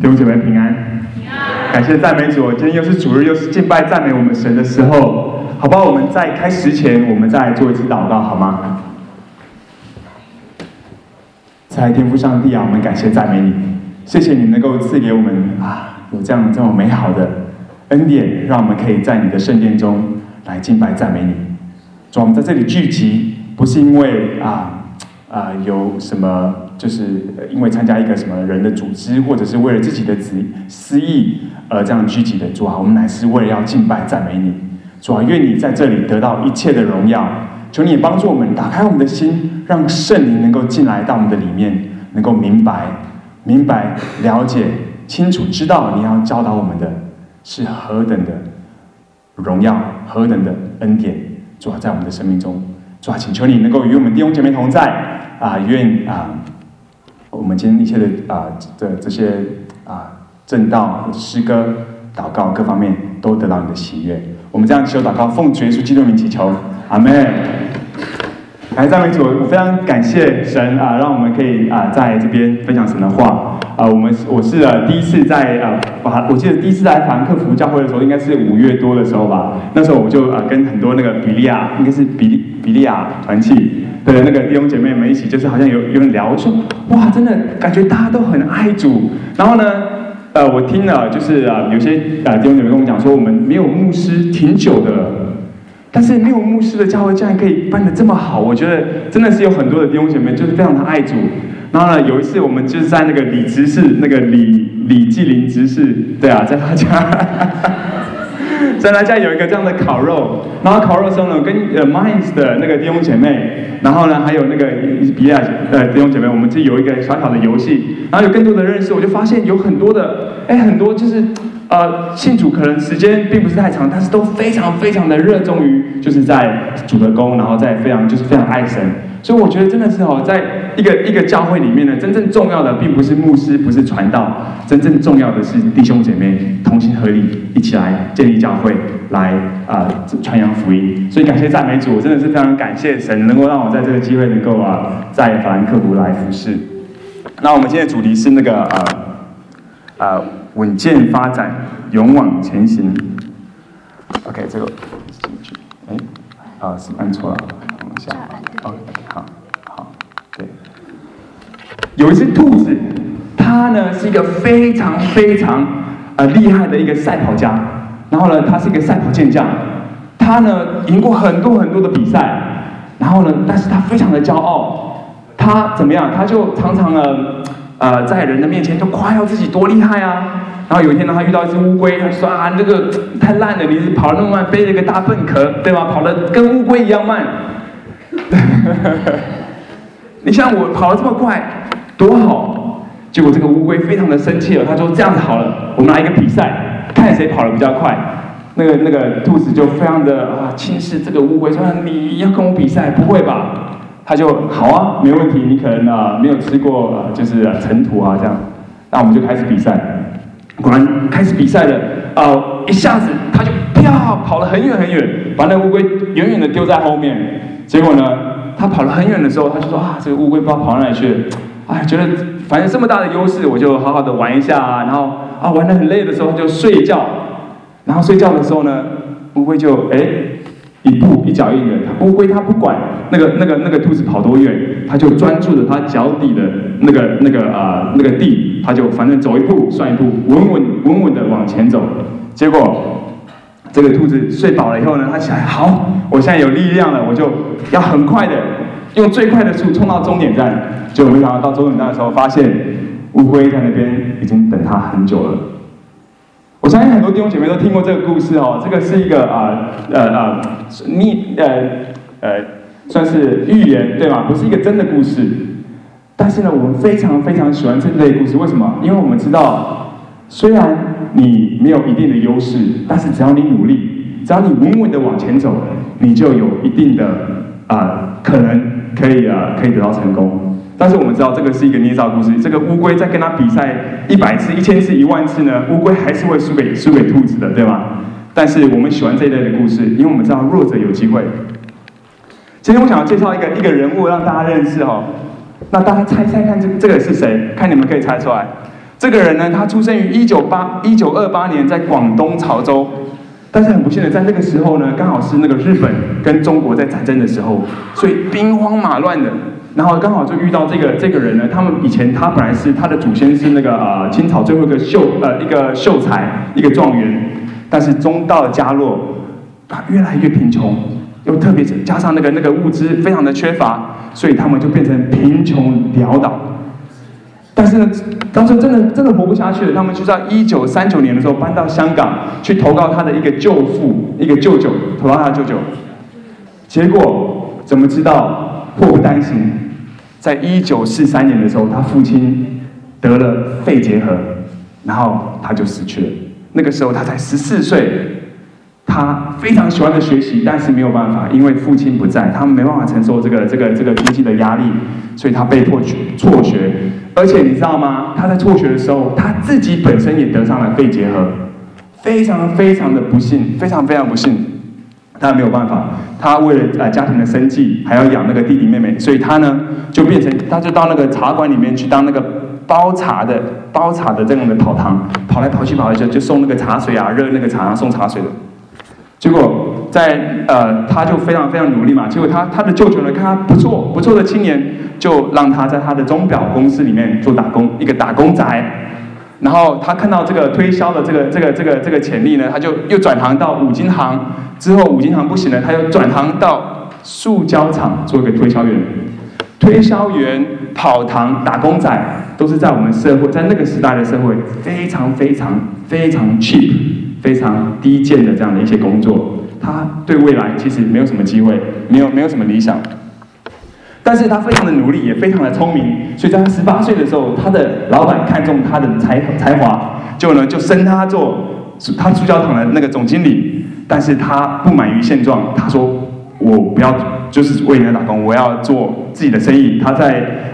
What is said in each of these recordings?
弟兄姐妹平安，感谢赞美主。今天又是主日，又是敬拜赞美我们神的时候，好不好？我们在开始前，我们再做一次祷告，好吗？在天父上帝啊，我们感谢赞美你，谢谢你能够赐给我们有这么美好的恩典，让我们可以在你的圣殿中来敬拜赞美你。主，我们在这里聚集，不是因为有什么，就是因为参加一个什么人的组织，或者是为了自己的私意而这样聚集的。主啊，我们乃是为了要敬拜赞美你。主啊，愿你在这里得到一切的荣耀。求你也帮助我们打开我们的心，让圣灵能够进来到我们的里面，能够明白、了解、清楚知道你要教导我们的是何等的荣耀，何等的恩典。主啊，在我们的生命中，主啊，请求你能够与我们弟兄姐妹同在愿我们今天一切的这些正道、诗歌、祷告各方面都得到你的喜悦。我们这样求祷告，奉主耶稣基督的名祈求，阿门。来，赞美主！我非常感谢神让我们可以在这边分享神的话。我是第一次在我记得第一次来法兰克福教会的时候，应该是5月多的时候吧。那时候我就跟很多那个比利亚团契的那个弟兄姐妹们一起，就是好像有人聊说，哇，真的感觉大家都很爱主。然后呢，我听了就是有些弟兄姐妹跟我讲说，我们没有牧师挺久的了。但是没有牧师的教会竟然可以办得这么好，我觉得真的是有很多的弟兄姐妹就是非常的爱主。然后呢，有一次我们就是在那个李执事，那个李继林执事，对啊，在他家有一个这样的烤肉。然后烤肉的时候呢，跟Minds 的那个弟兄姐妹，然后呢还有那个比利亚弟兄姐妹，我们就有一个小小的游戏，然后有更多的认识，我就发现有很多就是信主可能时间并不是太长，但是都非常非常的热衷于就是在主的工，然后在非常爱神。所以我觉得真的是在一个教会里面呢，真正重要的并不是牧师，不是传道，真正重要的是弟兄姐妹同心合力，一起来建立教会，来传扬福音。所以感谢赞美主，我真的是非常感谢神能够让我在这个机会能够在法兰克福来服事。那我们今天的主题是那个稳健发展，勇往前行。OK， 这个是按错了，等一下。OK， 好，对。有一只兔子，它呢是一个非常非常厉害的一个赛跑家，然后呢，他是一个赛跑健将，他呢赢过很多很多的比赛，然后呢，但是他非常的骄傲，他怎么样？他就常常在人的面前就夸耀自己多厉害啊。然后有一天呢，他遇到一只乌龟，他说这个太烂了，你是跑得那么慢，背了一个大笨壳，对吧？跑得跟乌龟一样慢。你像我跑得这么快，多好！结果这个乌龟非常的生气了，他说这样子好了，我们来一个比赛，看谁跑得比较快。那个兔子就非常的轻视这个乌龟，说你要跟我比赛，不会吧？他就好啊，没问题，你可能没有吃过就是尘土这样，那我们就开始比赛。果然开始比赛了，一下子他就跑了很远很远，把那乌龟远远的丢在后面。结果呢，他跑了很远的时候，他就说这个乌龟不知道跑到哪里去了。觉得反正这么大的优势，我就好好的玩一下然后玩得很累的时候他就睡觉，然后睡觉的时候呢，乌龟就一步一脚印的，乌龟它不管那个兔子跑多远，它就专注着它脚底的那个地，它就反正走一步算一步，稳稳的往前走。结果这个兔子睡饱了以后呢，它起来，好，我现在有力量了，我就要很快的用最快的速度冲到终点站。结果没想到到终点站的时候，发现乌龟在那边已经等它很久了。我相信很多弟兄姐妹都听过这个故事这个是一个算是寓言对吧？不是一个真的故事，但是呢，我们非常非常喜欢这类故事。为什么？因为我们知道，虽然你没有一定的优势，但是只要你努力，只要你稳稳的往前走，你就有一定的可能可以得到成功。但是我们知道这个是一个捏造故事，这个乌龟在跟他比赛100次、1000次、10000次呢，乌龟还是会输给兔子的，对吧？但是我们喜欢这一类的故事，因为我们知道弱者有机会。今天我想要介绍一个人物让大家认识那大家猜猜看这个是谁？看你们可以猜出来。 这个人呢，他出生于1928年，在广东潮州。但是很不幸的，在那个时候呢，刚好是那个日本跟中国在战争的时候，所以兵荒马乱的。然后刚好就遇到这个人呢，他本来是他的祖先是那个清朝最后一个秀才，一个状元，但是到了家落，他越来越贫穷，又特别加上那个物资非常的缺乏，所以他们就变成贫穷潦倒。但是呢，当时真的活不下去了，他们就在1939年的时候搬到香港去投靠他的一个舅舅，投靠他的舅舅。结果怎么知道祸不单行，在1943年的时候，他父亲得了肺结核，然后他就死去了。那个时候他才14岁，他非常喜欢的学习，但是没有办法，因为父亲不在，他没办法承受这个经济的压力，所以他被迫辍学。而且你知道吗？他在辍学的时候，他自己本身也得上了肺结核，非常非常的不幸，非常非常不幸。他没有办法，他为了家庭的生计，还要养那个弟弟妹妹，所以他呢就到那个茶馆里面去当那个包茶的这样的跑堂，跑来跑去就送那个茶水啊，热那个茶送茶水的。结果他就非常非常努力嘛，结果他的舅舅呢看他不错的青年，就让他在他的钟表公司里面做打工，一个打工仔。然后他看到这个推销的这个潜力呢，他就又转行到五金行，之后五金行不行了，他又转行到塑胶厂做一个推销员。推销员、跑堂、打工仔，都是在我们社会，在那个时代的社会，非常非常非常 cheap、非常低贱的这样的一些工作。他对未来其实没有什么机会，没有什么理想。但是他非常的努力，也非常的聪明，所以在他18岁的时候，他的老板看中他的才华，就升他做他塑胶厂的那个总经理。但是他不满于现状，他说：“我不要就是为人家打工，我要做自己的生意。”他在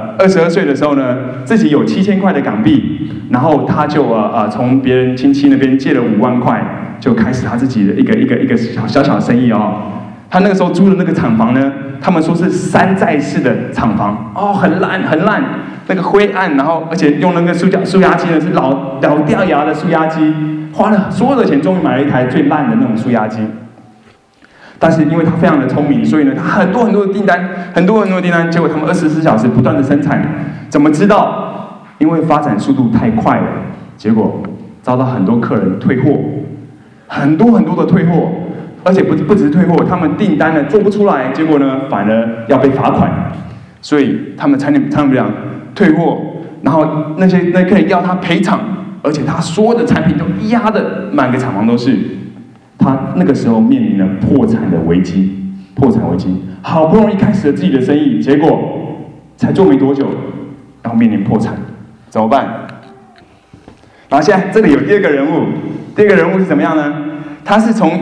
22岁的时候呢，自己有7000块的港币，然后他就从别人亲戚那边借了5万块，就开始他自己的一个小的生意哦。他那个时候租的那个厂房呢，他们说是山寨式的厂房哦，很烂，那个灰暗，然后而且用那个塑压机呢是老掉牙的塑压机，花了所有的钱，终于买了一台最烂的那种塑压机。但是因为他非常的聪明，所以呢，他很多的订单，结果他们24小时不断的生产，怎么知道？因为发展速度太快了，结果遭到很多客人退货，很多的退货。而且不只是退货，他们订单呢做不出来，结果呢反而要被罚款，所以他们差点不了退货，然后那客人要他赔偿，而且他所有的产品都压得满个厂房都是，他那个时候面临了破产危机，好不容易开始了自己的生意，结果才做没多久，然后面临破产，怎么办？然后现在这里有第二个人物是怎么样呢？他是从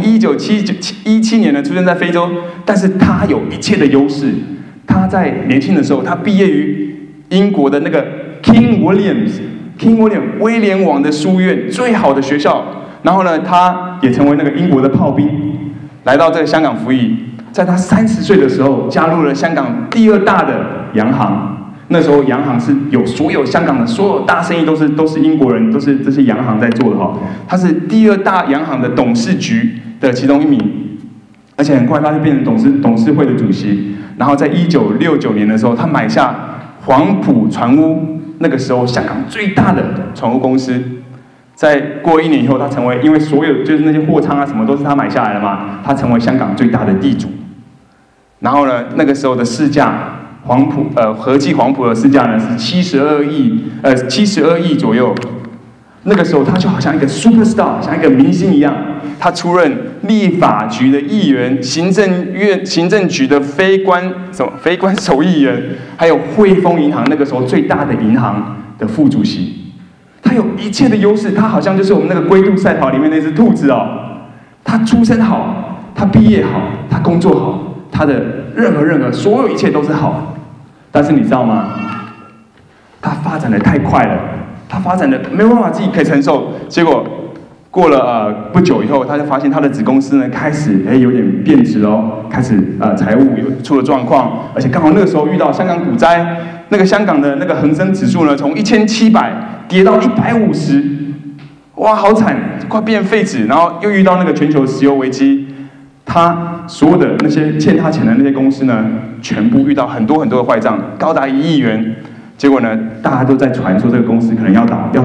17年呢出生在非洲，但是他有一切的优势。他在年轻的时候，他毕业于英国的那个 King William 威廉王的书院，最好的学校。然后呢，他也成为那个英国的炮兵，来到这个香港服役。在他30岁的时候，加入了香港第2大的洋行。那时候洋行是有所有香港的所有大生意都是英国人，都是这些洋行在做的哈。他是第2大洋行的董事局的其中一名，而且很快他就变成董事会的主席。然后在1969年的时候，他买下黄埔船坞，那个时候香港最大的船坞公司。在过1年以后，他成为因为所有就是那些货仓啊什么都是他买下来的嘛，他成为香港最大的地主。然后呢，那个时候的市价。合计黄埔的市价呢是72亿左右。那个时候他就好像一个 superstar， 像一个明星一样。他出任立法局的议员、行政局的非官守议员，还有汇丰银行那个时候最大的银行的副主席。他有一切的优势，他好像就是我们那个龟兔赛跑里面那只兔子哦。他出身好，他毕业好，他工作好，他的任何所有一切都是好。但是你知道吗？他发展的太快了，他发展的没有办法自己可以承受。结果过了不久以后，他就发现他的子公司呢开始有点变质哦，开始财务出了状况，而且刚好那个时候遇到香港股灾，那个香港的那个恒生指数呢从1700 跌到150，哇，好惨，快变废纸。然后又遇到那个全球石油危机，他所有的那些欠他钱的那些公司呢，全部遇到很多很多的坏账，高达1亿元。结果呢，大家都在传说这个公司可能要倒。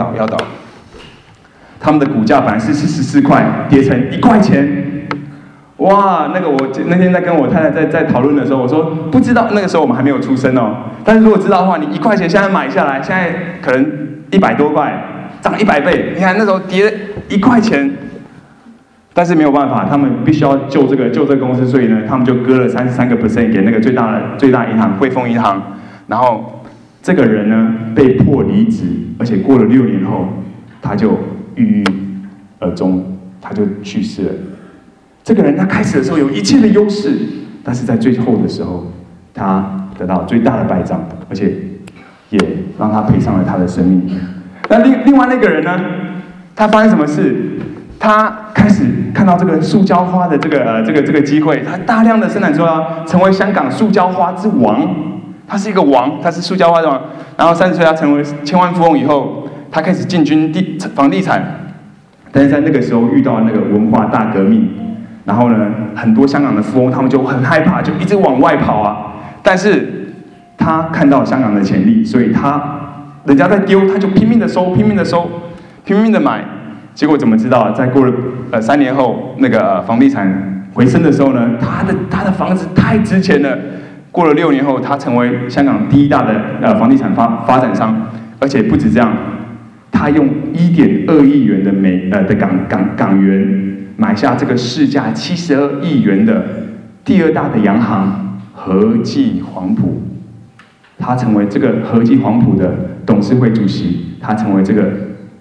他们的股价本来是14块，跌成1块钱。哇，那个我那天在跟我太太在讨论的时候，我说不知道，那个时候我们还没有出生哦。但是如果知道的话，你1块钱现在买下来，现在可能100多块，涨100倍。你看那时候跌1块钱，但是没有办法，他们必须要救这个公司，所以呢，他们就割了33% 给那个最大银行汇丰银行。然后这个人呢被迫离职，而且过了6年后，他就郁郁而终，他就去世了。这个人他开始的时候有一切的优势，但是在最后的时候，他得到最大的败仗，而且也让他赔上了他的生命。那另外那个人呢，他发生什么事？他开始看到这个塑胶花的这个机会，他大量的生产出来，成为香港塑胶花之王。他是一个王，他是塑胶花的王。然后30岁他成为千万富翁以后，他开始进军房地产，但是在那个时候遇到那个文化大革命。然后呢，很多香港的富翁他们就很害怕，就一直往外跑啊。但是他看到香港的潜力，所以人家在丢，他就拼命的收，拼命的买。结果怎么知道？在过了3年后，那个房地产回升的时候呢，他的房子太值钱了。过了6年后，他成为香港第1大的房地产发展商，而且不止这样，他用1.2亿元的港元。买下这个市价72亿元的第2大的洋行和记黄埔，他成为这个和记黄埔的董事会主席，他成为这个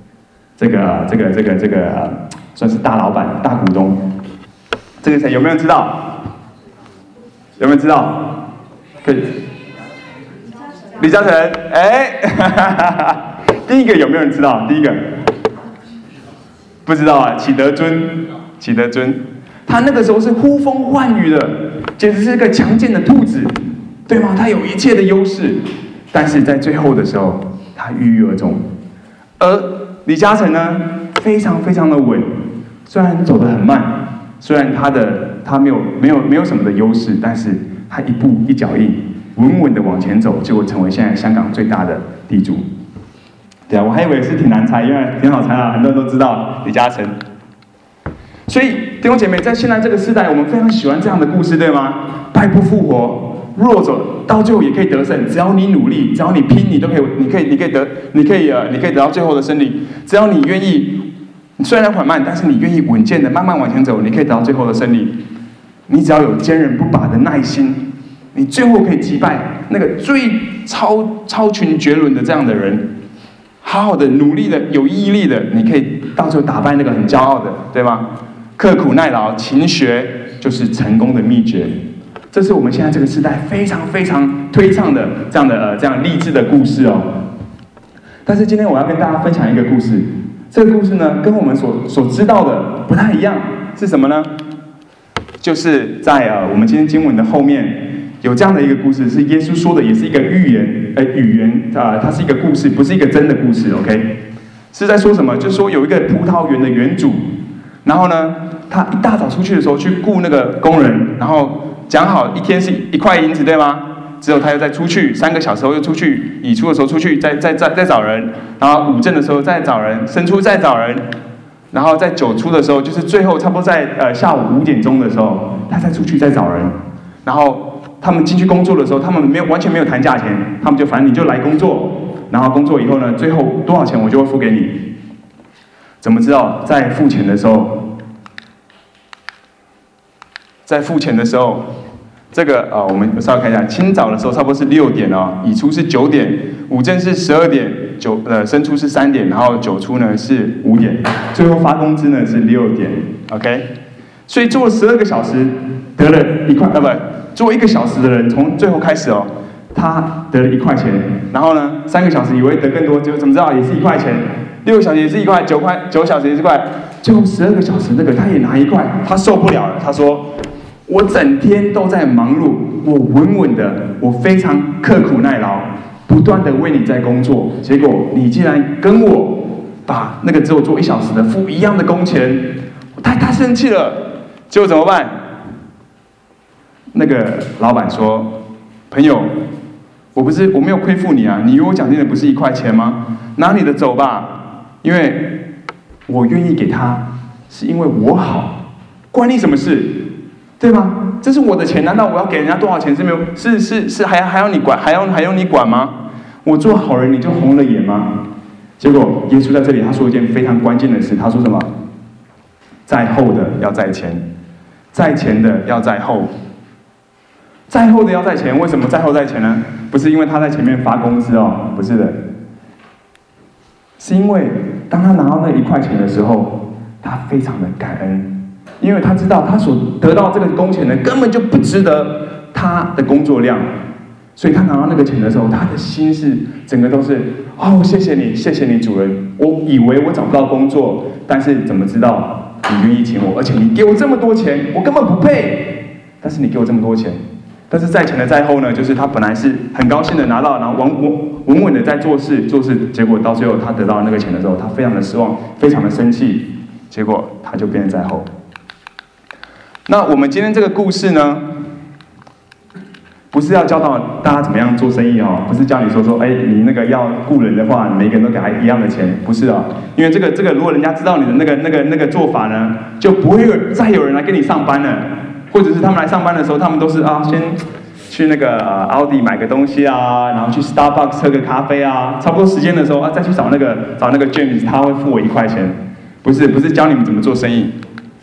算是大老板、大股东。这个谁有没有人知道？有没有人知道？可以。李嘉诚，第一个有没有人知道？第一个不知道啊，启德尊，他那个时候是呼风唤雨的，简直是个强健的兔子，对吗？他有一切的优势，但是在最后的时候，他郁郁而终。而李嘉诚呢，非常非常的稳，虽然走得很慢，虽然他没有什么的优势，但是他一步一脚印，稳稳的往前走，结果成为现在香港最大的地主。对啊，我还以为是挺难猜，因为挺好猜啊，很多人都知道李嘉诚。所以弟兄姐妹，在现在这个时代，我们非常喜欢这样的故事，对吗？败不复活，弱者到最后也可以得胜，只要你努力，只要你拼，你可以得到最后的胜利。只要你愿意，虽然缓慢，但是你愿意稳健的慢慢往前走，你可以得到最后的胜利。你只要有坚韧不拔的耐心，你最后可以击败那个最超群绝伦的这样的人。好好的努力的有毅力的，你可以到最后打败那个很骄傲的，对吗？刻苦耐劳、勤学就是成功的秘诀。这是我们现在这个时代非常非常推倡的这样励志的故事哦。但是今天我要跟大家分享一个故事，这个故事呢跟我们所知道的不太一样，是什么呢？就是在我们今天经文的后面。有这样的一个故事，是耶稣说的，也是一个语言它是一个故事，不是一个真的故事 ，OK？ 是在说什么？就是说有一个葡萄园的园主，然后呢，他一大早出去的时候去雇那个工人，然后讲好1天是1块银子，对吗？之后他又再出去3个小时后又出去，乙出的时候出去再找人，然后午正的时候再找人，申出再找人，然后在9出的时候，就是最后差不多在下午5点钟的时候，他再出去再找人，然后。他们进去工作的时候，他们完全没有谈价钱，他们就反正你就来工作，然后工作以后呢，最后多少钱我就会付给你。怎么知道在付钱的时候，这个我们稍微看一下，清早的时候差不多是6点哦，乙出是9点，午正是12点，申出是3点，然后9出呢是5点，最后发工资呢是6点 ，OK？ 所以做了12个小时，得了1块，做1个小时的人，从最后开始哦，他得了1块钱，然后呢，3个小时以为得更多，结果怎么知道也是1块钱，6个小时也是1块，9小时也是1块，最后12个小时那个他也拿1块，他受不了了，他说：“我整天都在忙碌，我稳稳的，我非常刻苦耐劳， 不断的为你在工作，结果你竟然跟我把那个只有做1小时的付一样的工钱，我太生气了。结果怎么办？那个老板说：“朋友，我没有亏负你啊，你与我奖金的不是1块钱吗？拿你的走吧，因为我愿意给他，是因为我好，关你什么事？对吗？这是我的钱，难道我要给人家多少钱是没有？是还要你管，还要你管吗？我做好人你就红了眼吗？”结果耶稣在这里他说一件非常关键的事，他说什么？在后的要在前，在前的要在后。在后的要在前，为什么在后在前呢？不是因为他在前面发工资哦，不是的，是因为当他拿到那1块钱的时候，他非常的感恩，因为他知道他所得到这个工钱呢，根本就不值得他的工作量，所以他拿到那个钱的时候，他的心是整个都是哦，谢谢你主人，我以为我找不到工作，但是怎么知道你愿意请我，而且你给我这么多钱，我根本不配，但是你给我这么多钱。但是在前的在后呢，就是他本来是很高兴的拿到，然后稳稳的在做事，结果到最后他得到那个钱的时候，他非常的失望，非常的生气，结果他就变成在后。那我们今天这个故事呢，不是要教导大家怎么样做生意哦，不是教你说，你那个要雇人的话，每个人都给他一样的钱，不是哦，因为这个如果人家知道你的那个做法呢，就不会再有人来跟你上班了。或者是他们来上班的时候，他们都是先去那个奥迪买个东西啊，然后去 Starbucks 喝个咖啡啊，差不多时间的时候再去找那个 James， 他会付我1块钱。不是教你们怎么做生意，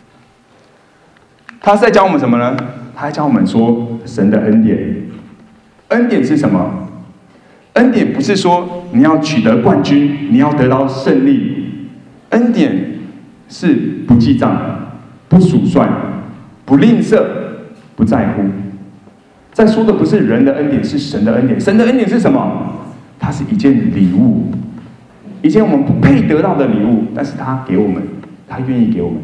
他是在教我们什么呢？他在教我们说神的恩典。恩典是什么？恩典不是说你要取得冠军，你要得到胜利。恩典是不记账、不数算、不吝啬，不在乎。在说的不是人的恩典，是神的恩典。神的恩典是什么？它是一件礼物，一件我们不配得到的礼物，但是他给我们，他愿意给我们。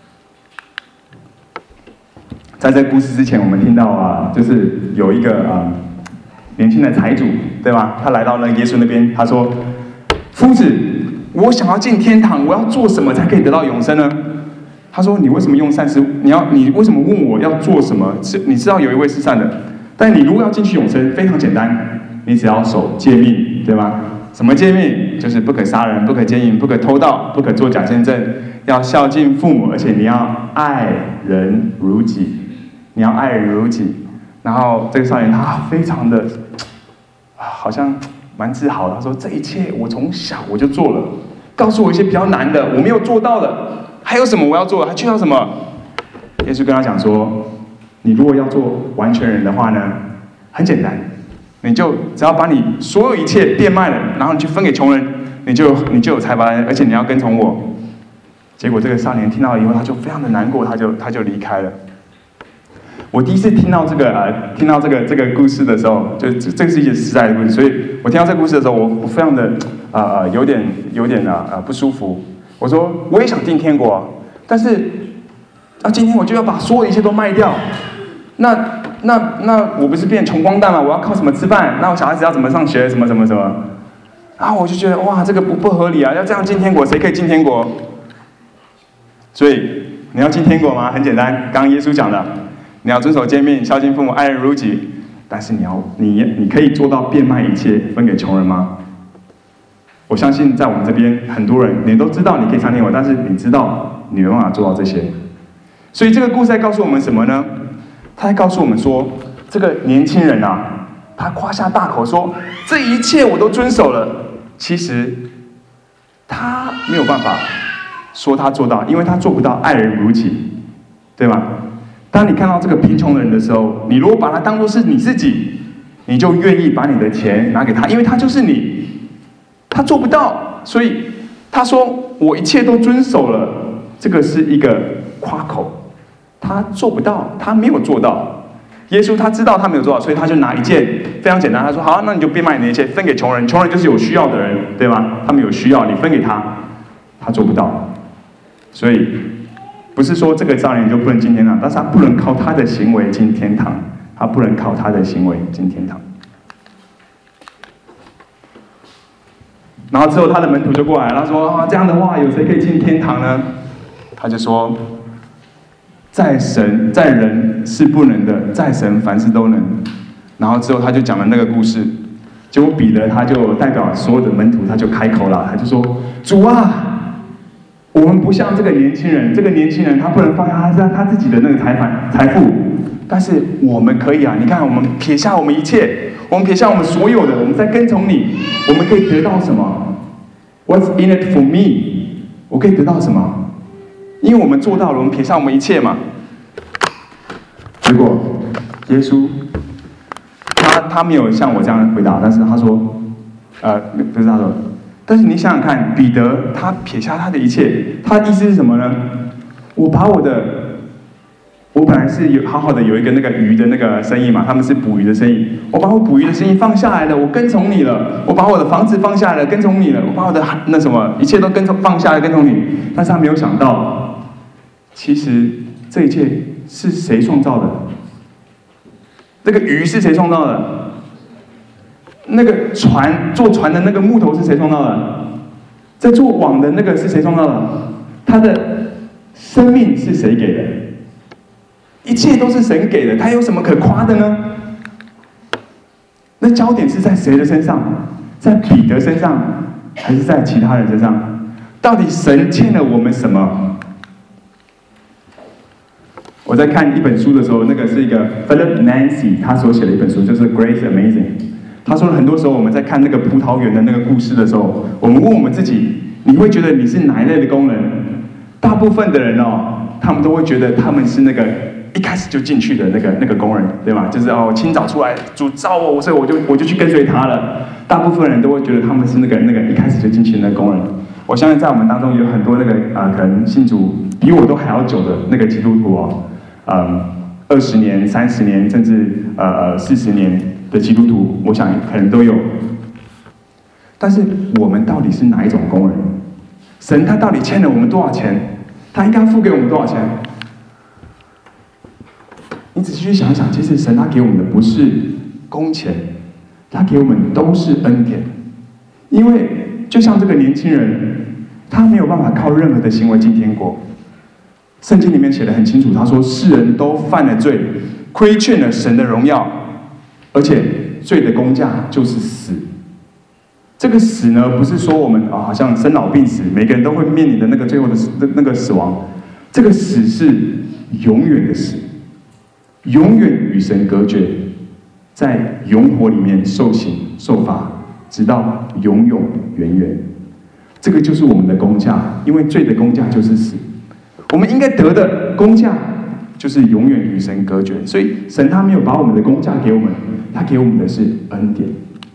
在这故事之前，我们听到就是有一个年轻的财主，对吧？他来到那耶稣那边，他说：“夫子，我想要进天堂，我要做什么才可以得到永生呢？”他说：“你为什么用善事？你为什么问我要做什么？你知道有一位是善的，但你如果要进去永生，非常简单，你只要守诫命，对吗？什么诫命？就是不可杀人，不可奸淫，不可偷盗，不可作假见证，要孝敬父母，而且你要爱人如己。你要爱人如己。”然后这个少年他非常的，好像蛮自豪的。他说：“这一切我从小我就做了，告诉我一些比较难的，我没有做到的。还有什么我要做？还缺少什么？”耶稣跟他讲说：“你如果要做完全人的话呢，很简单，你就只要把你所有一切变卖了，然后你去分给穷人，你就有财宝，而且你要跟从我。”结果这个少年听到以后，他就非常的难过，他就离开了。我第一次听到这个故事的时候，就这个是一件实在的故事，所以我听到这个故事的时候，我非常的有点不舒服。我说我也想进天国，但是今天我就要把所有一切都卖掉，那我不是变穷光蛋吗？我要靠什么吃饭？那我小孩子要怎么上学？什么？然后我就觉得哇，这个不合理啊！要这样进天国，谁可以进天国？所以你要进天国吗？很简单，刚刚耶稣讲的。你要遵守诫命，孝敬父母，爱人如己。但是你可以做到变卖一切分给穷人吗？我相信在我们这边很多人，你都知道你可以上天国，但是你知道你没办法做到这些。所以这个故事在告诉我们什么呢？他在告诉我们说，这个年轻人他夸下大口说这一切我都遵守了，其实他没有办法说他做到，因为他做不到爱人如己，对吗？当你看到这个贫穷的人的时候，你如果把他当作是你自己，你就愿意把你的钱拿给他，因为他就是你。他做不到，所以他说我一切都遵守了，这个是一个夸口。他做不到，他没有做到。耶稣他知道他没有做到，所以他就拿一件非常简单，他说好，那你就变卖你的一切分给穷人，穷人就是有需要的人，对吗？他们有需要，你分给他，他做不到，所以不是说这个少年就不能进天堂，但是他不能靠他的行为进天堂，他不能靠他的行为进天堂。 然后之后他的门徒就过来，他说啊，这样的话，有谁可以进天堂呢？他就说，在人是不能的，在神凡事都能。然后之后他就讲了那个故事，结果彼得他就代表所有的门徒，他就开口了，他就说：主啊，我们不像这个年轻人，这个年轻人他不能放下他自己的那个财富，但是我们可以啊！你看，我们撇下我们一切，我们撇下我们所有的，我们在跟从你，我们可以得到什么 ？What's in it for me？ 我可以得到什么？因为我们做到了，我们撇下我们一切嘛。结果耶稣。他没有像我这样回答，但是他说，不是他说，但是你想想看，彼得他撇下他的一切，他的意思是什么呢？我本来是好好的有一个那个鱼的那个生意嘛，他们是捕鱼的生意，我把我捕鱼的生意放下来了，我跟从你了，我把我的房子放下来了，跟从你了，我把我的那什么一切都放下来跟从你，但是他没有想到，其实这一切是谁创造的？这个鱼是谁创造的？那个做船的那个木头是谁创造的？在做网的那个是谁创造的？他的生命是谁给的？一切都是神给的，他有什么可夸的呢？那焦点是在谁的身上？在彼得身上，还是在其他人身上？到底神欠了我们什么？我在看一本书的时候，那个是一个 Philip Yancey 他所写的一本书，就是《Grace Amazing》。他说，很多时候我们在看那个葡萄园的那个故事的时候，我们问我们自己：你会觉得你是哪一类的工人？大部分的人哦，他们都会觉得他们是那个一开始就进去的那个工人，对吗？就是清早出来主召我，所以我就去跟随他了。大部分人都会觉得他们是那个一开始就进去的那个工人。我相信在我们当中有很多那个可能信主比我都还要久的那个基督徒哦。20年、30年，甚至40年的基督徒，我想可能都有。但是我们到底是哪一种工人？神他到底欠了我们多少钱？他应该付给我们多少钱？你仔细去想想，其实神他给我们的不是工钱，他给我们都是恩典。因为就像这个年轻人，他没有办法靠任何的行为进天国。圣经里面写得很清楚，他说：“世人都犯了罪，亏欠了神的荣耀，而且罪的工价就是死。”这个死呢，不是说我们好像生老病死，每个人都会面临的那个最后的那个死亡。这个死是永远的死，永远与神隔绝，在永火里面受刑受罚，直到永永远远。这个就是我们的工价，因为罪的工价就是死。我们应该得的工价就是永远与神隔绝，所以神他没有把我们的工价给我们，他给我们的是恩典。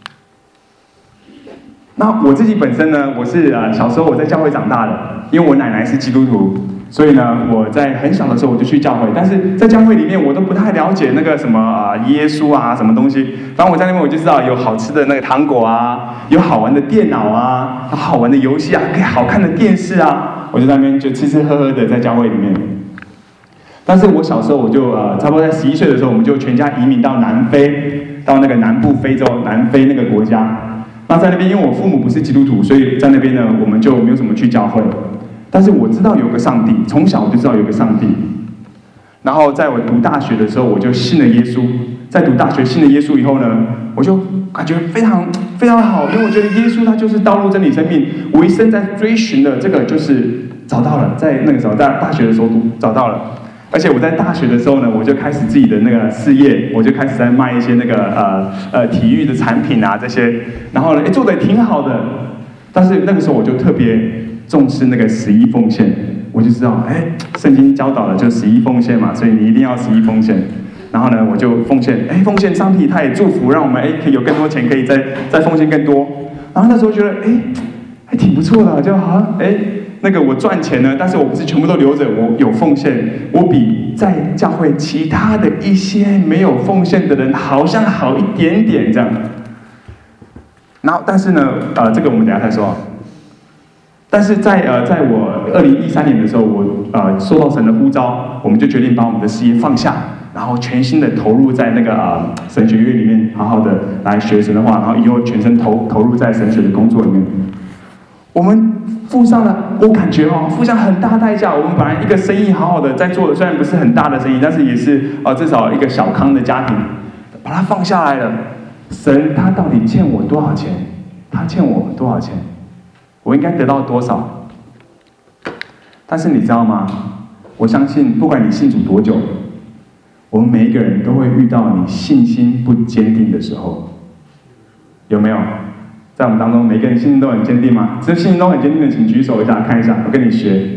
那我自己本身呢，我是小时候我在教会长大的，因为我奶奶是基督徒，所以呢我在很小的时候我就去教会，但是在教会里面我都不太了解那个什么耶稣啊什么东西，反正我在那边我就知道有好吃的那个糖果啊，有好玩的电脑啊，好玩的游戏啊，可以好看的电视啊。我就在那边就吃吃喝喝的在教会里面，但是我小时候我就差不多在11岁的时候，我们就全家移民到南非，到那个南部非洲南非那个国家。那在那边，因为我父母不是基督徒，所以在那边呢，我们就没有什么去教会。但是我知道有个上帝，从小我就知道有个上帝。然后在我读大学的时候，我就信了耶稣。在读大学信了耶稣以后呢，我就感觉非常非常好，因为我觉得耶稣他就是道路真理生命，我一生在追寻的这个就是找到了，在那个时候在大学的时候找到了，而且我在大学的时候呢，我就开始自己的那个事业，我就开始在卖一些那个体育的产品啊这些，然后呢做得也挺好的，但是那个时候我就特别重视那个11奉献，我就知道圣经教导了就11奉献嘛，所以你一定要11奉献。然后呢，我就奉献，奉献上帝，他也祝福，让我们可以有更多钱，可以再奉献更多。然后那时候觉得，还挺不错的，就好像那个我赚钱呢，但是我不是全部都留着，我有奉献，我比在教会其他的一些没有奉献的人好像好一点点这样。然后，但是呢，这个我们等一下再说。但是在我2013年的时候，我收到神的呼召，我们就决定把我们的事业放下。然后全心的投入在那个神学院里面，好好的来学神的话，然后以后全身投入在神学的工作里面。 我们付上了，我感觉付上很大代价。我们本来一个生意好好的在做的，虽然不是很大的生意，但是也是至少一个小康的家庭，把它放下来了。神他到底欠我多少钱？他欠我多少钱？我应该得到多少？但是你知道吗？我相信，不管你信主多久，我们每一个人都会遇到你信心不坚定的时候，有没有？在我们当中，每个人信心都很坚定吗？这信心都很坚定的，请举手一下，看一下，我跟你学。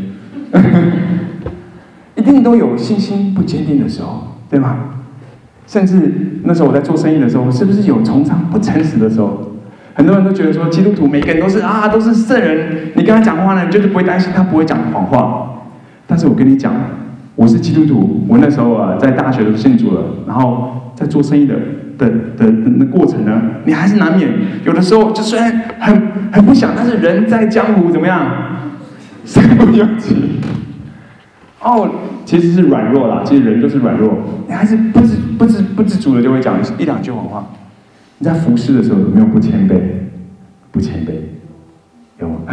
一定都有信心不坚定的时候，对吗？甚至那时候我在做生意的时候，是不是有崇尚不诚实的时候？很多人都觉得说，基督徒每个人都是圣人，你跟他讲话呢，你就是不会担心他不会讲谎话。但是我跟你讲，我是基督徒，我那时候在大学都信主了，然后在做生意的过程呢，你还是难免有的时候，就虽然很不想，但是人在江湖怎么样，身不由己。其实是软弱啦，其实人就是软弱，你还是不自主的就会讲一两句谎话。你在服侍的时候有没有不谦卑？不谦卑，有吗？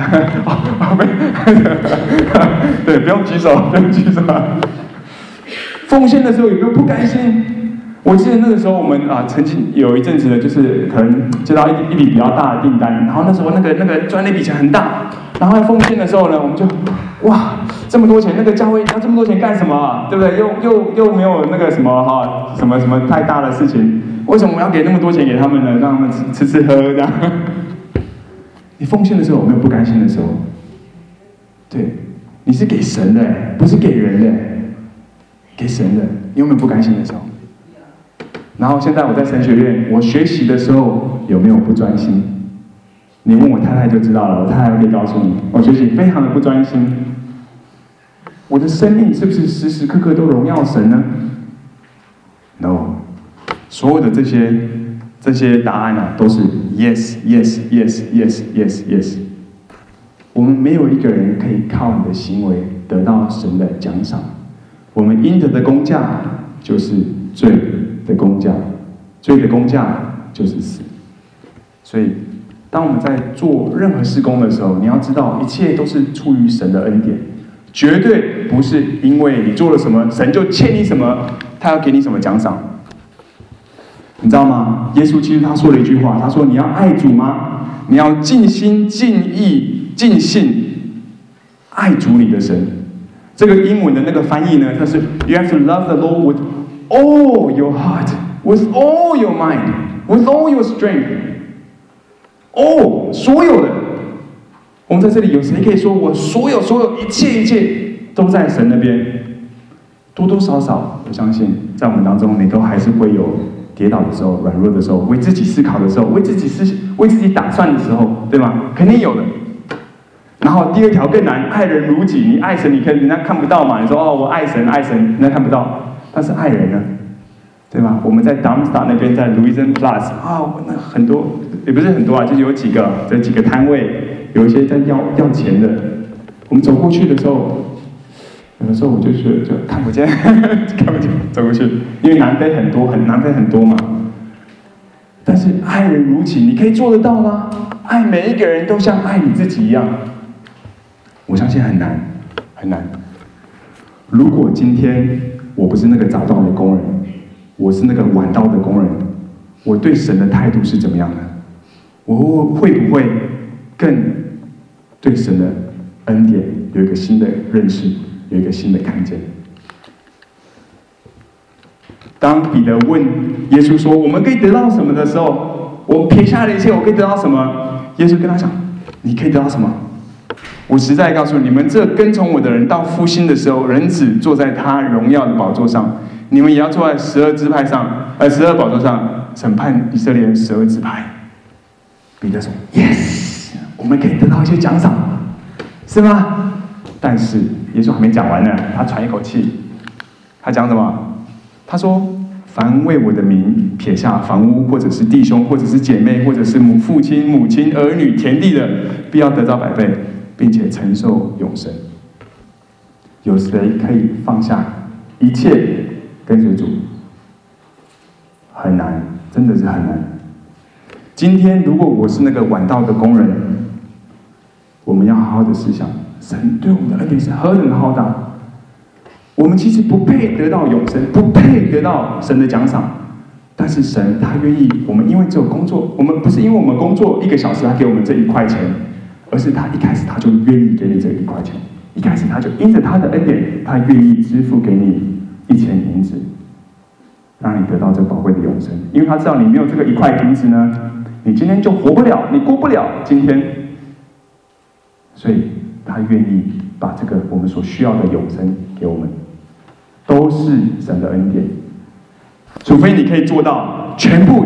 对，不用举手，不用举手。奉献的时候有没有不甘心？我记得那个时候我们曾经有一阵子的，就是可能接到一笔比较大的订单，然后那时候那个赚那笔钱很大，然后在奉献的时候呢，我们就哇这么多钱，那个教会要这么多钱干什么啊？对不对？又没有那个什么什么太大的事情，为什么我们要给那么多钱给他们呢？让他们吃喝这样。你奉献的时候有没有不甘心的时候？对，你是给神的，不是给人的，给神的，你有没有不甘心的时候？然后现在我在神学院，我学习的时候有没有不专心？你问我太太就知道了，我太太可以告诉你，我学习非常的不专心。我的生命是不是时时刻刻都荣耀神呢 ？No， 所有的这些答案都是 yes yes yes yes yes yes。我们没有一个人可以靠你的行为得到神的奖赏，我们应得的工价就是罪的工价，罪的工价就是死。所以，当我们在做任何事工的时候，你要知道，一切都是出于神的恩典，绝对不是因为你做了什么，神就欠你什么，他要给你什么奖赏。你知道吗？耶稣基督他说了一句话，他说：“你要爱主吗？你要尽心、尽意、尽性爱主你的神。”这个英文的那个翻译呢，它是 "You have to love the Lord with all your heart, with all your mind, with all your strength." 所有的，我们在这里有谁可以说我所有一切都在神那边？多多少少，我相信在我们当中，你都还是会有跌倒的时候、软弱的时候、为自己思考的时候、为自己打算的时候，对吗？肯定有的。然后第二条更难，爱人如己。你爱神，人家看不到嘛？你说我爱神，人家看不到。但是爱人呢？对吧？我们在 Darmstadt 那边，在 Louisen Plus 那很多也不是很多就是有几个摊位，有一些在要钱的。我们走过去的时候，有的时候我就看不见，走过去，因为南非很多嘛。但是爱人如己，你可以做得到吗？爱每一个人都像爱你自己一样，我相信很难很难。如果今天我不是那个早到的工人，我是那个晚到的工人，我对神的态度是怎么样的？我会不会更对神的恩典有一个新的认识，有一个新的看见？当彼得问耶稣说：“我们可以得到什么？”的时候，我撇下了一切，我可以得到什么？耶稣跟他讲：“你可以得到什么？我实在告诉你们，这跟从我的人到复兴的时候，人子坐在他荣耀的宝座上。你们也要坐在12宝座上，审判以色列人12支派。”彼得说 ：“Yes， 我们可以得到一些奖赏，是吗？”但是耶稣还没讲完呢，他喘一口气，他讲什么？他说：“凡为我的名撇下房屋，或者是弟兄，或者是姐妹，或者是父亲、母亲、儿女、田地的，必要得到100倍，并且承受永生。”有谁可以放下一切跟随主？很难，真的是很难。今天如果我是那个晚到的工人， 我们要好好的思想，神对我们的恩典是何等的浩大。我们其实不配得到永生，不配得到神的奖赏，但是神他愿意我们，因为只有工作，我们不是因为我们工作1个小时，他给我们这1块钱，而是他一开始他就愿意给你这1块钱，一开始他就因着他的恩典，他愿意支付给你1000银子，让你得到这宝贵的永生。因为他知道你没有这个1块银子呢，你今天就活不了，你过不了今天，所以他愿意把这个我们所需要的永生给我们，都是神的恩典。除非你可以做到全部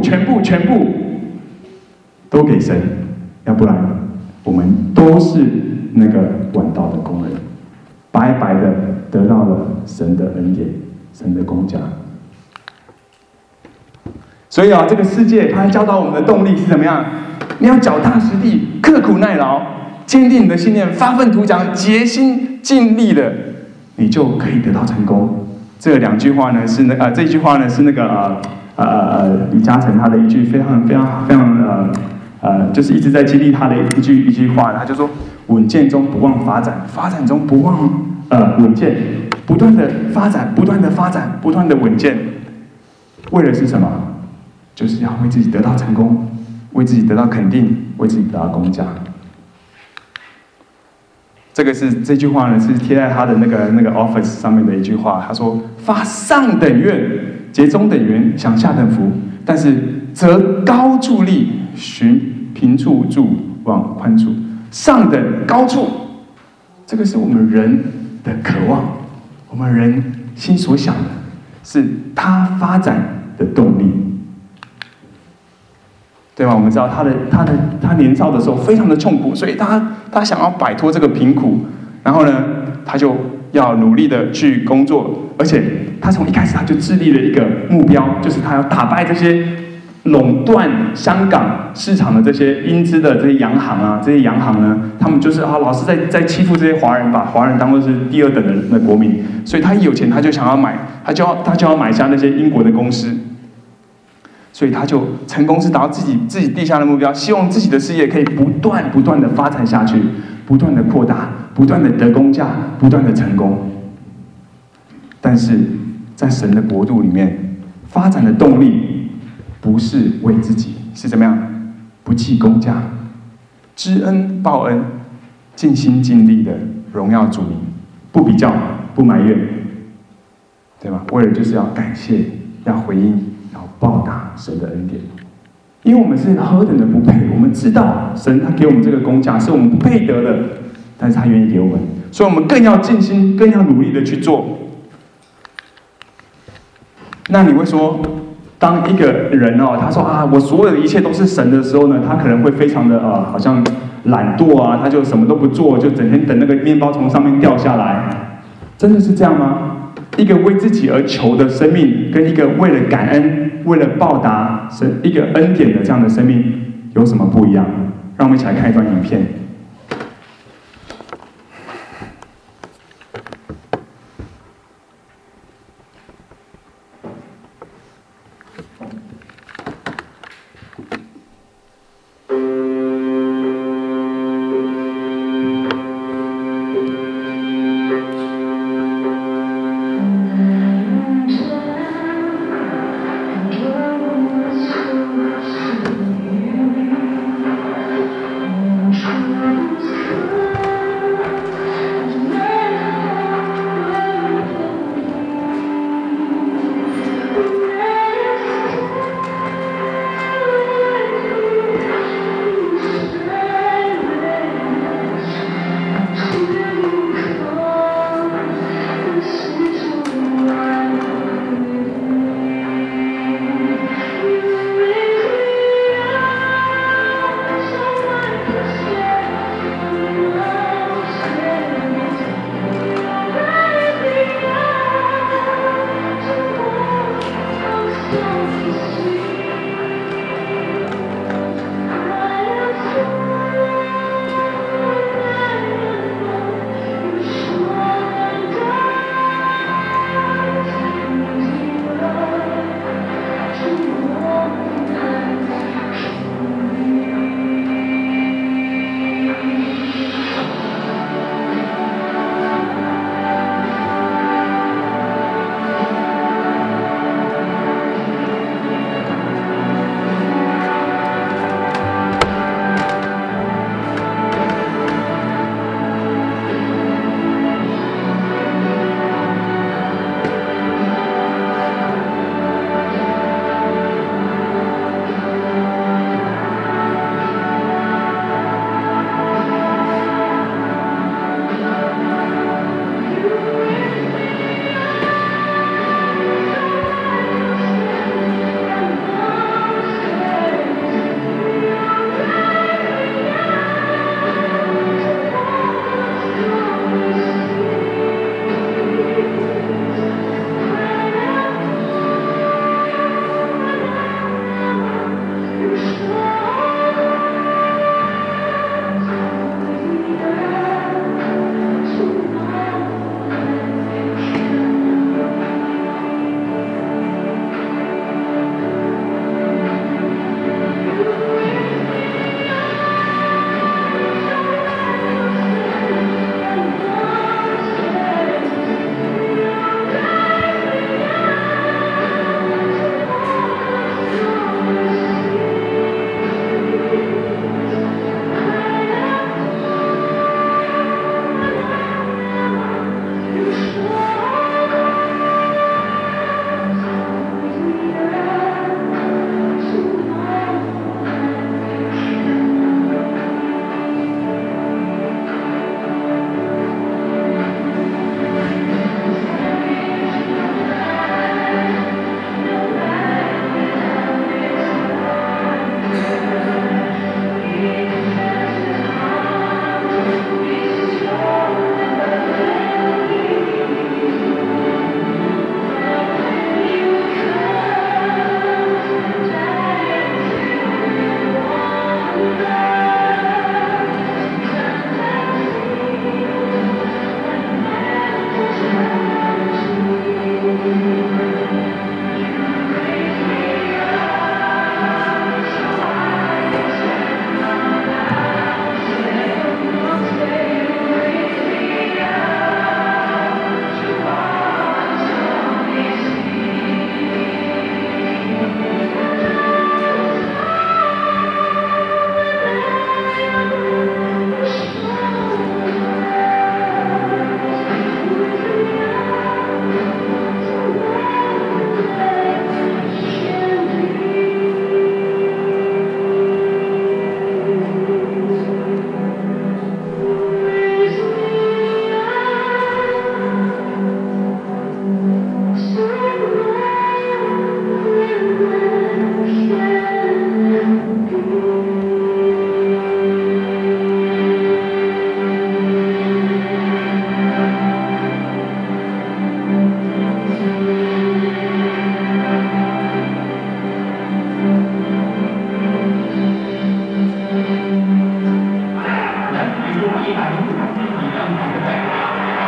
都给神，要不然我们都是那个晚到的工人，白白的得到了神的恩典，神的工价。所以这个世界它教导我们的动力是怎么样？你要脚踏实地，刻苦耐劳，坚定你的信念，发愤图强，竭心尽力的，你就可以得到成功。这2句话呢是这句话呢是李嘉诚他的一句非常就是一直在激励他的一句话，他就说：稳健中不忘发展，发展中不忘稳健，不断的发展，不断的发展，不断的稳健，为的是什么？就是要为自己得到成功，为自己得到肯定，为自己得到工价。这句话呢是贴在他的那个 office 上面的一句话，他说：发上等愿，结中等缘，享下等福，但是择高处立，寻平处住，往宽处。上等高处，这个是我们人的渴望，我们人心所想的，是他发展的动力，对吧？我们知道他年少的时候非常的痛苦，所以他想要摆脱这个贫苦，然后呢，他就要努力的去工作，而且他从一开始他就致力了一个目标，就是他要打败这些垄断香港市场的这些英资的这些洋行这些洋行呢，他们就是老是在欺负这些华人，把华人当作是第2等的国民，所以他一有钱他就想要买，他就要买下那些英国的公司。所以他就成功是达到自己定下的目标，希望自己的事业可以不断的发展下去，不断的扩大，不断的得工价，不断的成功。但是在神的国度里面，发展的动力不是为自己，是怎么样？不计工价，知恩报恩，尽心尽力的荣耀主名，不比较，不埋怨，对吧？为了就是要感谢，要回应，要报答神的恩典。因为我们是何等的不配，我们知道神他给我们这个工价是我们不配得的，但是他愿意给我们，所以我们更要尽心，更要努力的去做。那你会说，当一个人他说我所有的一切都是神的时候呢，他可能会非常的好像懒惰他就什么都不做，就整天等那个面包从上面掉下来。真的是这样吗？一个为自己而求的生命，跟一个为了感恩、为了报答神一个恩典的这样的生命，有什么不一样？让我们一起来看一段影片。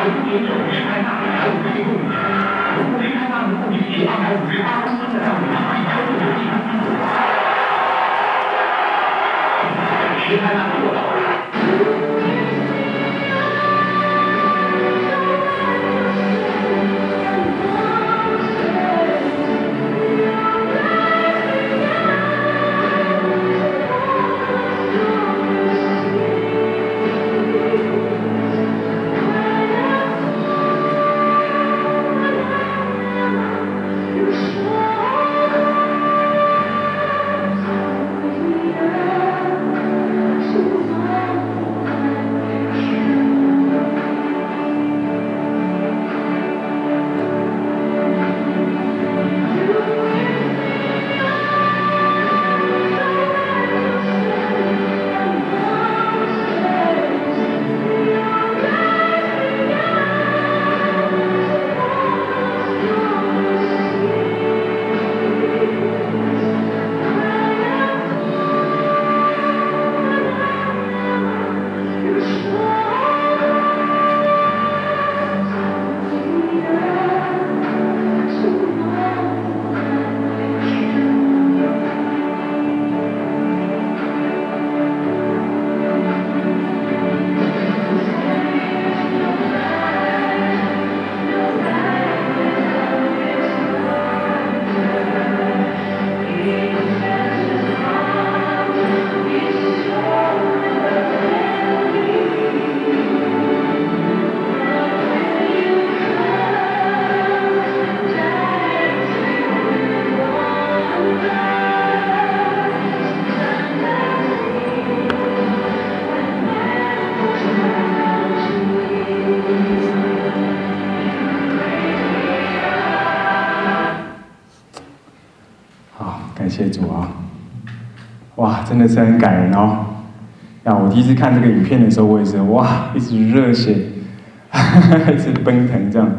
感谢主啊！哇，真的是很感人哦。我第一次看这个影片的时候，我也是哇，一直热血，一直奔腾这样，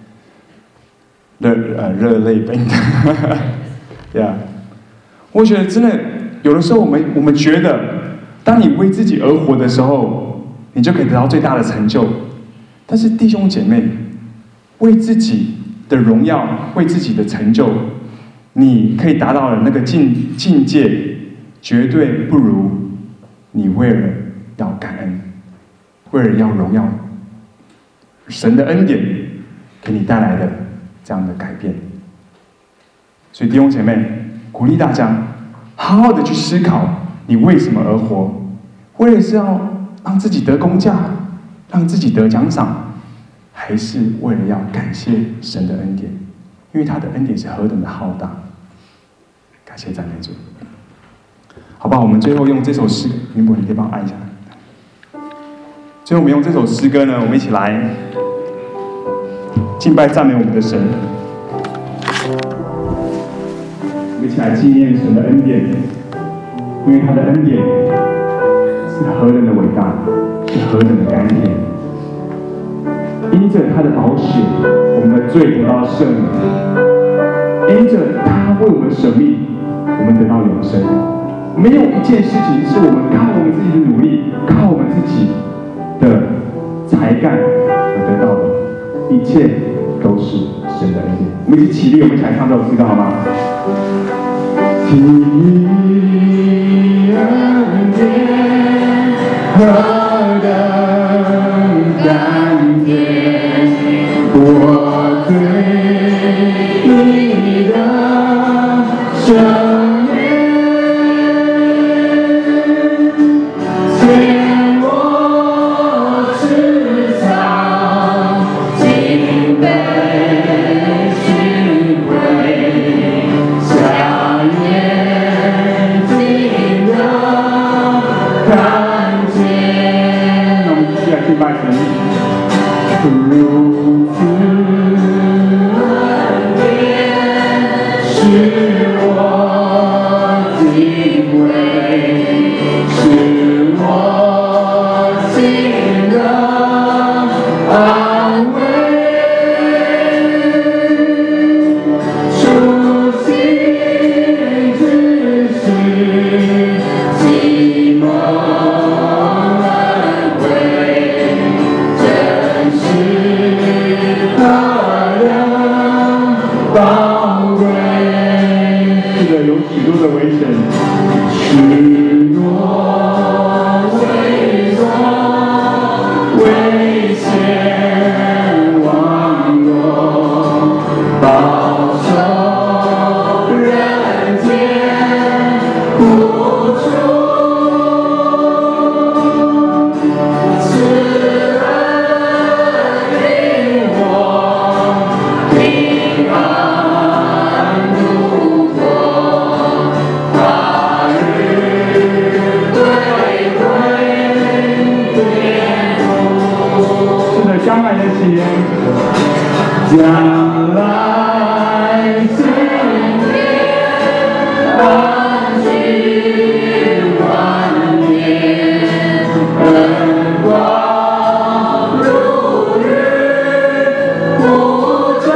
热泪奔腾。对啊，我觉得真的有的时候我们觉得，当你为自己而活的时候，你就可以得到最大的成就。但是弟兄姐妹，为自己的荣耀，为自己的成就，你可以达到的那个境界，绝对不如你为了要感恩，为了要荣耀神的恩典给你带来的这样的改变。所以弟兄姐妹，鼓励大家好好的去思考，你为什么而活？为了是要让自己得工价，让自己得奖赏，还是为了要感谢神的恩典？因为他的恩典是何等的浩大。感谢赞美主。好吧，我们最后用这首诗，云博，你可以帮我按一下。最后我们用这首诗歌呢，我们一起来敬拜赞美我们的神。我们一起来纪念神的恩典，因为他的恩典是何等的伟大，是何等的甘甜。因着他的宝血，我们的罪得到赦免；因着他为我们舍命，我们得到永生。没有一件事情是我们靠我们自己的努力，靠我们自己的才干而得到的，一切都是神的恩典。我们一起起立，我们一起来唱这首诗歌好吗？恩典何等甘甜，我对你的生命。 是将来的喜悦，将来喜悦，万世万年，恩光如日不照。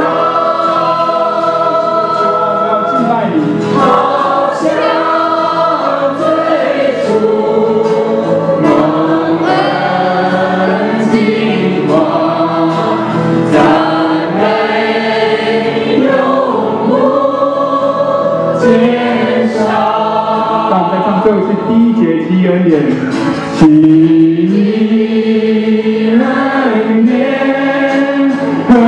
我要敬拜你，好像最初蒙恩景光，赞美永不减少。让我们再唱最后是第一节基恩典，基恩典何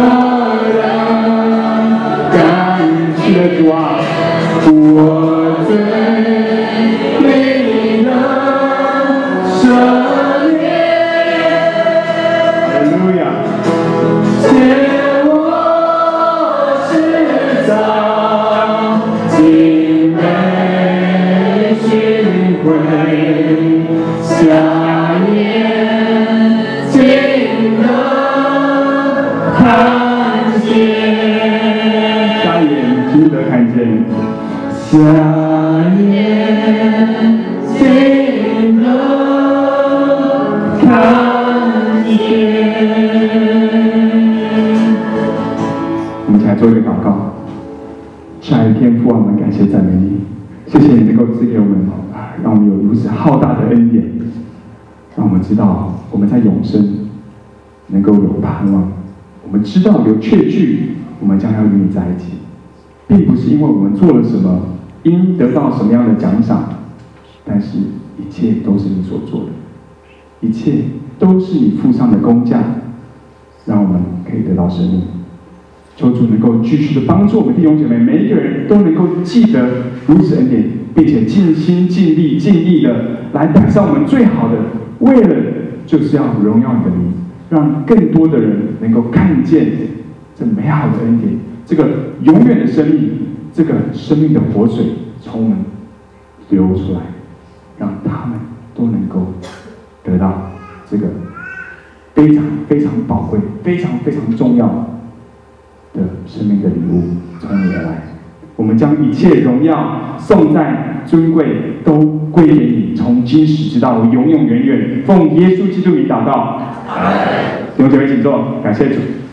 等感谢主啊！我最美的圣年，哈利路亚！借我制造敬畏寻回，下眼睛能看见，下眼睛的看见，下眼睛能看见。我们一起来做一个祷告。亲爱的天父啊，我们感谢赞美你，谢谢你能够赐给我们让我们有如此浩大的恩典，让我们知道我们在永生能够有盼望，我们知道有确据，我们将要与你在一起，并不是因为我们做了什么，应得到什么样的奖赏，但是一切都是你所做的，一切都是你付上的工价，让我们可以得到生命。求主能够继续的帮助我们弟兄姐妹，每一个人都能够记得如此恩典，并且尽心尽力尽力的来摆上我们最好的，为了就是要荣耀你的名，让更多的人能够看见这美好的恩典，这个永远的生命，这个生命的活水从我们流出来，让他们都能够得到这个非常非常宝贵、非常非常重要的生命的礼物从你而来。我们将一切荣耀、颂赞、尊贵都归给你，从今时直到永永远远。奉耶稣基督名祷告。弟兄姐妹，请坐，感谢主。